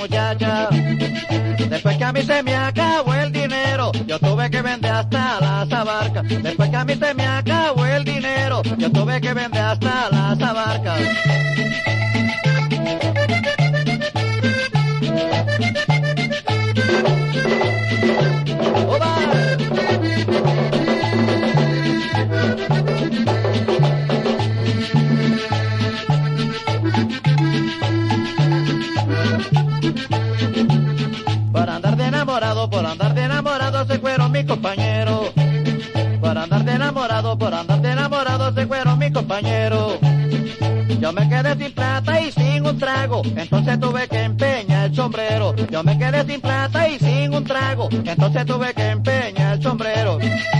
muchacha. Después que a mí se me acabó el dinero, yo tuve que vender hasta las abarcas. Después que a mí se me acabó el dinero, yo tuve que vender hasta las abarcas. Por andar de enamorado se fueron mis compañeros. Por andar de enamorado se fueron mis compañeros. Yo me quedé sin plata y sin un trago, entonces tuve que empeñar el sombrero. Yo me quedé sin plata y sin un trago, entonces tuve que empeñar el sombrero.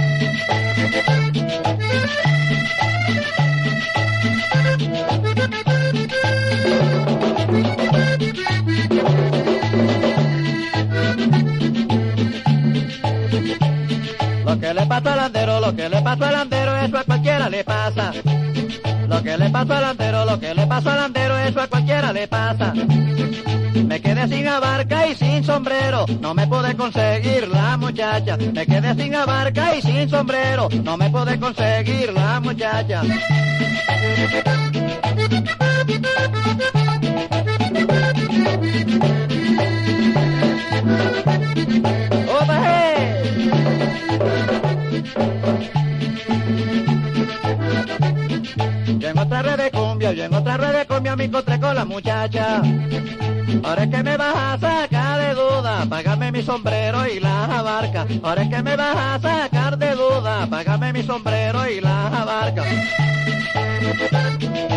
Lo que le pasó al andero, lo que le pasó al andero, eso a cualquiera le pasa. Lo que le pasó al andero, lo que le pasó al andero, eso a cualquiera le pasa. Me quedé sin abarca y sin sombrero, no me pude conseguir la muchacha. Me quedé sin abarca y sin sombrero, no me pude conseguir la muchacha. Yo en otra red de cumbia me encontré con la muchacha. Ahora es que me vas a sacar de duda, págame mi sombrero y las abarcas. Ahora es que me vas a sacar de duda, págame mi sombrero y las abarcas.